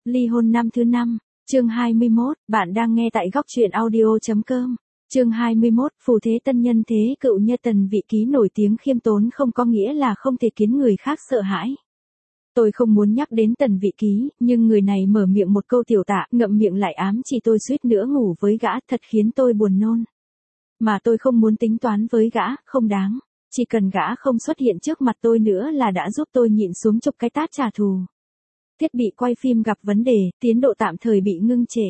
Ly hôn năm thứ 5, chương 21, bạn đang nghe tại góc truyện audio.com. Chương 21, phù thế tân nhân thế cựu như Tần Vị Ký nổi tiếng khiêm tốn không có nghĩa là không thể khiến người khác sợ hãi. Tôi không muốn nhắc đến Tần Vị Ký, nhưng người này mở miệng một câu tiểu tạ, ngậm miệng lại ám chỉ tôi suýt nữa ngủ với gã, thật khiến tôi buồn nôn. Mà tôi không muốn tính toán với gã, không đáng. Chỉ cần gã không xuất hiện trước mặt tôi nữa là đã giúp tôi nhịn xuống chục cái tát trả thù. Thiết bị quay phim gặp vấn đề, tiến độ tạm thời bị ngưng trệ.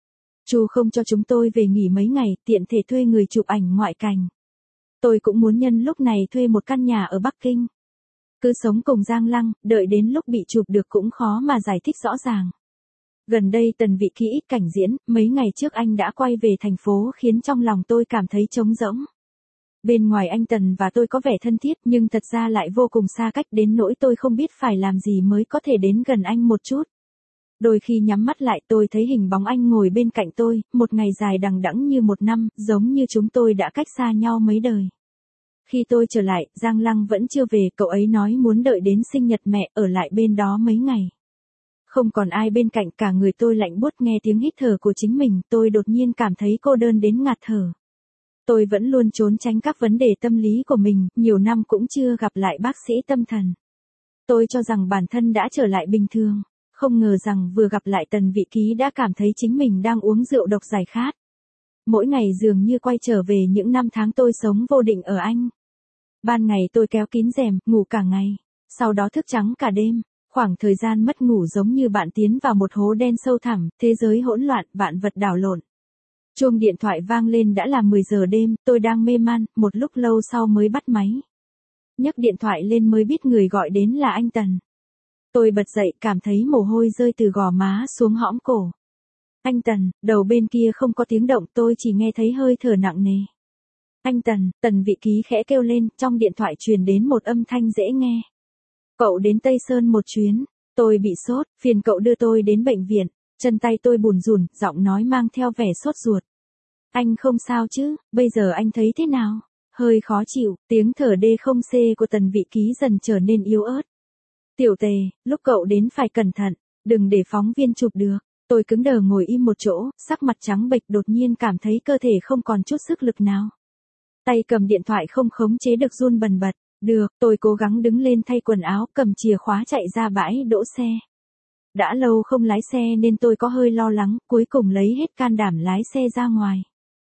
Chu không cho chúng tôi về nghỉ mấy ngày, tiện thể thuê người chụp ảnh ngoại cảnh. Tôi cũng muốn nhân lúc này thuê một căn nhà ở Bắc Kinh. Cứ sống cùng Giang Lăng, đợi đến lúc bị chụp được cũng khó mà giải thích rõ ràng. Gần đây Tần Vị Ký ít cảnh diễn, mấy ngày trước anh đã quay về thành phố khiến trong lòng tôi cảm thấy trống rỗng. Bên ngoài anh Tần và tôi có vẻ thân thiết nhưng thật ra lại vô cùng xa cách đến nỗi tôi không biết phải làm gì mới có thể đến gần anh một chút. Đôi khi nhắm mắt lại tôi thấy hình bóng anh ngồi bên cạnh tôi, một ngày dài đằng đẵng như một năm, giống như chúng tôi đã cách xa nhau mấy đời. Khi tôi trở lại, Giang Lăng vẫn chưa về, cậu ấy nói muốn đợi đến sinh nhật mẹ ở lại bên đó mấy ngày. Không còn ai bên cạnh, cả người tôi lạnh buốt, nghe tiếng hít thở của chính mình, tôi đột nhiên cảm thấy cô đơn đến ngạt thở. Tôi vẫn luôn trốn tránh các vấn đề tâm lý của mình, nhiều năm cũng chưa gặp lại bác sĩ tâm thần. Tôi cho rằng bản thân đã trở lại bình thường, không ngờ rằng vừa gặp lại Tần Vị Ký đã cảm thấy chính mình đang uống rượu độc giải khát. Mỗi ngày dường như quay trở về những năm tháng tôi sống vô định ở Anh. Ban ngày tôi kéo kín rèm, ngủ cả ngày, sau đó thức trắng cả đêm. Khoảng thời gian mất ngủ giống như bạn tiến vào một hố đen sâu thẳm, thế giới hỗn loạn, vạn vật đảo lộn. Chuông điện thoại vang lên đã là 10 giờ đêm, tôi đang mê man, một lúc lâu sau mới bắt máy. Nhấc điện thoại lên mới biết người gọi đến là anh Tần. Tôi bật dậy, cảm thấy mồ hôi rơi từ gò má xuống hõm cổ. Anh Tần, đầu bên kia không có tiếng động, tôi chỉ nghe thấy hơi thở nặng nề. Anh Tần, Tần Vị Ký khẽ kêu lên, trong điện thoại truyền đến một âm thanh dễ nghe. Cậu đến Tây Sơn một chuyến, tôi bị sốt, phiền cậu đưa tôi đến bệnh viện. Chân tay tôi bùn rùn, giọng nói mang theo vẻ sốt ruột. Anh không sao chứ, bây giờ anh thấy thế nào? Hơi khó chịu, tiếng thở đê không xê của Tần Vị Ký dần trở nên yếu ớt. Tiểu Tề, lúc cậu đến phải cẩn thận, đừng để phóng viên chụp được. Tôi cứng đờ ngồi im một chỗ, sắc mặt trắng bệch, đột nhiên cảm thấy cơ thể không còn chút sức lực nào. Tay cầm điện thoại không khống chế được run bần bật. Được, tôi cố gắng đứng lên thay quần áo, cầm chìa khóa chạy ra bãi đỗ xe. Đã lâu không lái xe nên tôi có hơi lo lắng, cuối cùng lấy hết can đảm lái xe ra ngoài.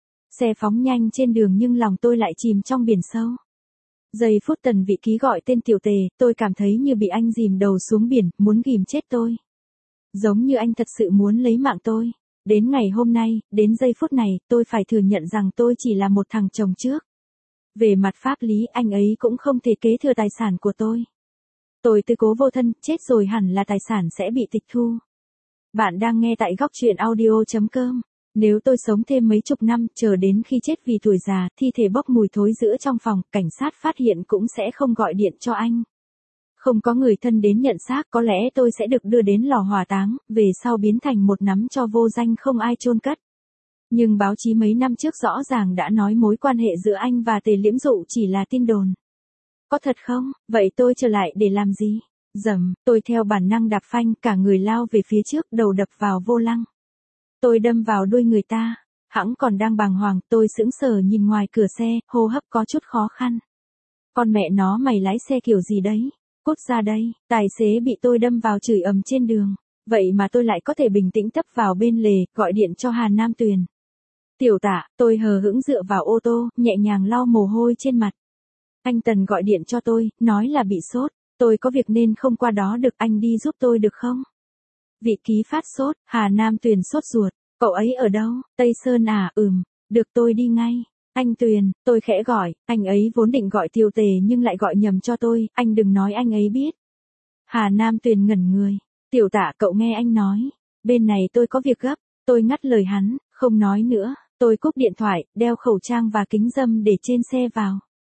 Xe phóng nhanh trên đường nhưng lòng tôi lại chìm trong biển sâu. Giây phút Tần Vị Ký gọi tên Tiểu Tề, tôi cảm thấy như bị anh dìm đầu xuống biển, muốn ghìm chết tôi. Giống như anh thật sự muốn lấy mạng tôi. Đến ngày hôm nay, đến giây phút này, tôi phải thừa nhận rằng tôi chỉ là một thằng chồng trước. Về mặt pháp lý, anh ấy cũng không thể kế thừa tài sản của tôi. Tôi tư cố vô thân, chết rồi hẳn là tài sản sẽ bị tịch thu. Bạn đang nghe tại góc truyện audio.com. Nếu tôi sống thêm mấy chục năm, chờ đến khi chết vì tuổi già, thi thể bốc mùi thối rữa trong phòng, cảnh sát phát hiện cũng sẽ không gọi điện cho anh. Không có người thân đến nhận xác, có lẽ tôi sẽ được đưa đến lò hỏa táng, về sau biến thành một nắm tro vô danh không ai chôn cất. Nhưng báo chí mấy năm trước rõ ràng đã nói mối quan hệ giữa anh và Tề Liễm Dụ chỉ là tin đồn. Có thật không? Vậy tôi trở lại để làm gì? Dầm, tôi theo bản năng đạp phanh, cả người lao về phía trước, đầu đập vào vô lăng. Tôi đâm vào đuôi người ta. Hẵng còn đang bàng hoàng, tôi sững sờ nhìn ngoài cửa xe, hô hấp có chút khó khăn. Con mẹ nó, mày lái xe kiểu gì đấy? Cút ra đây. Tài xế bị tôi đâm vào chửi ầm trên đường. Vậy mà tôi lại có thể bình tĩnh tấp vào bên lề, gọi điện cho Hà Nam Tuyền. Tiểu Tạ, tôi hờ hững dựa vào ô tô, nhẹ nhàng lau mồ hôi trên mặt. Anh Tần gọi điện cho tôi, nói là bị sốt. Tôi có việc nên không qua đó được, anh đi giúp tôi được không? Vị Ký phát sốt, Hà Nam Tuyền sốt ruột. Cậu ấy ở đâu? Tây Sơn à? Được, tôi đi ngay. Anh Tuyền, tôi khẽ gọi, anh ấy vốn định gọi Tiểu Tề nhưng lại gọi nhầm cho tôi, anh đừng nói anh ấy biết. Hà Nam Tuyền ngẩn người. Tiểu Tạ, cậu nghe anh nói. Bên này tôi có việc gấp. Tôi ngắt lời hắn, không nói nữa. Tôi cúp điện thoại, đeo khẩu trang và kính râm để trên xe vào.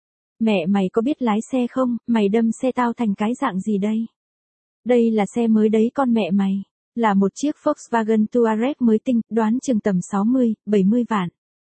Mẹ mày có biết lái xe không? Mày đâm xe tao thành cái dạng gì đây? Đây là xe mới đấy con mẹ mày. Là một chiếc Volkswagen Touareg mới tinh, đoán chừng tầm 60, 70 vạn.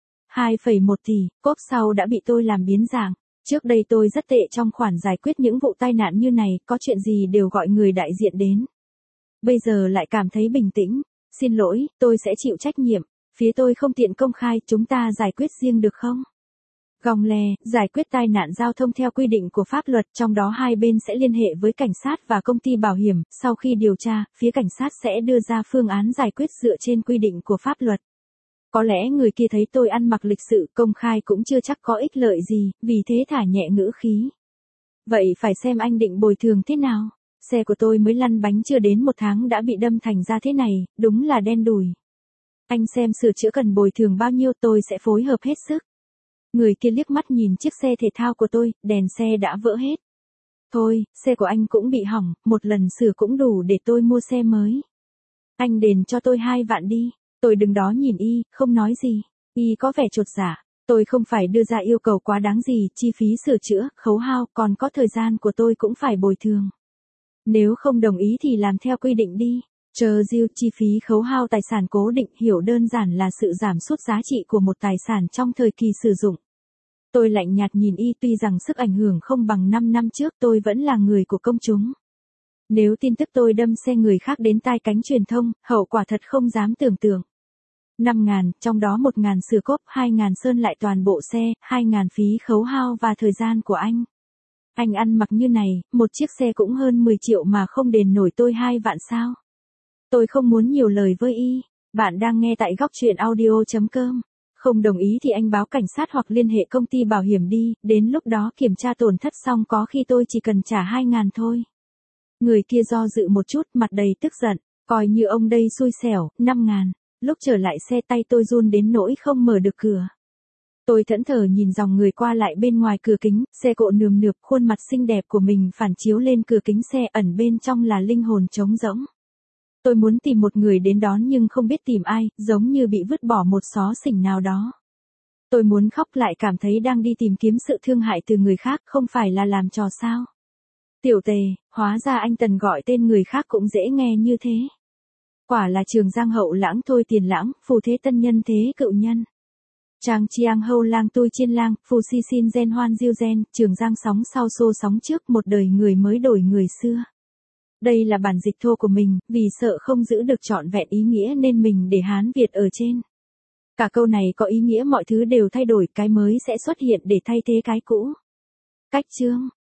2,1 tỷ, cốp sau đã bị tôi làm biến dạng. Trước đây tôi rất tệ trong khoản giải quyết những vụ tai nạn như này, có chuyện gì đều gọi người đại diện đến. bây giờ lại cảm thấy bình tĩnh. Xin lỗi, tôi sẽ chịu trách nhiệm. Phía tôi không tiện công khai, chúng ta giải quyết riêng được không? Gòng lè, giải quyết tai nạn giao thông theo quy định của pháp luật, trong đó hai bên sẽ liên hệ với cảnh sát và công ty bảo hiểm, sau khi điều tra, phía cảnh sát sẽ đưa ra phương án giải quyết dựa trên quy định của pháp luật. Có lẽ người kia thấy tôi ăn mặc lịch sự, công khai cũng chưa chắc có ích lợi gì, vì thế thả nhẹ ngữ khí. Vậy phải xem anh định bồi thường thế nào? Xe của tôi mới lăn bánh chưa đến 1 tháng đã bị đâm thành ra thế này, đúng là đen đủi. Anh xem sửa chữa cần bồi thường bao nhiêu, tôi sẽ phối hợp hết sức. Người kia liếc mắt nhìn chiếc xe thể thao của tôi, đèn xe đã vỡ hết. Thôi, xe của anh cũng bị hỏng, một lần sửa cũng đủ để tôi mua xe mới. Anh đền cho tôi 2 vạn đi. Tôi đứng đó nhìn y, không nói gì. Y có vẻ chột dạ. Tôi không phải đưa ra yêu cầu quá đáng gì, chi phí sửa chữa, khấu hao, còn có thời gian của tôi cũng phải bồi thường. Nếu không đồng ý thì làm theo quy định đi. Chờ dư chi phí khấu hao tài sản cố định, hiểu đơn giản là sự giảm sút giá trị của một tài sản trong thời kỳ sử dụng. Tôi lạnh nhạt nhìn y, tuy rằng sức ảnh hưởng không bằng 5 năm trước, tôi vẫn là người của công chúng. Nếu tin tức tôi đâm xe người khác đến tai cánh truyền thông, hậu quả thật không dám tưởng tượng. 5.000, trong đó 1.000 sửa cốp, 2.000 sơn lại toàn bộ xe, 2.000 phí khấu hao và thời gian của anh. Anh ăn mặc như này, một chiếc xe cũng hơn 10 triệu mà không đền nổi tôi 2 vạn sao? Tôi không muốn nhiều lời với y. Bạn đang nghe tại góc truyện audio.com. Không đồng ý thì anh báo cảnh sát hoặc liên hệ công ty bảo hiểm đi, đến lúc đó kiểm tra tổn thất xong có khi tôi chỉ cần trả 2.000 thôi. Người kia do dự một chút, mặt đầy tức giận, coi như ông đây xui xẻo, 5.000. Lúc trở lại xe tay tôi run đến nỗi không mở được cửa. Tôi thẫn thờ nhìn dòng người qua lại bên ngoài cửa kính, xe cộ nườm nượp, khuôn mặt xinh đẹp của mình phản chiếu lên cửa kính xe, ẩn bên trong là linh hồn trống rỗng. Tôi muốn tìm một người đến đón nhưng không biết tìm ai, giống như bị vứt bỏ một xó xỉnh nào đó. Tôi muốn khóc lại cảm thấy đang đi tìm kiếm sự thương hại từ người khác, không phải là làm trò sao. Tiểu Tề, hóa ra anh Tần gọi tên người khác cũng dễ nghe như thế. Quả là trường giang hậu lãng thôi tiền lãng, phù thế tân nhân thế cựu nhân. Trang chiang hâu lang tôi chiên lang, phù si xin gen hoan diêu gen, trường giang sóng sau xô sóng trước, một đời người mới đổi người xưa. Đây là bản dịch thô của mình, vì sợ không giữ được trọn vẹn ý nghĩa nên mình để Hán Việt ở trên. Cả câu này có ý nghĩa mọi thứ đều thay đổi, cái mới sẽ xuất hiện để thay thế cái cũ. Cách chương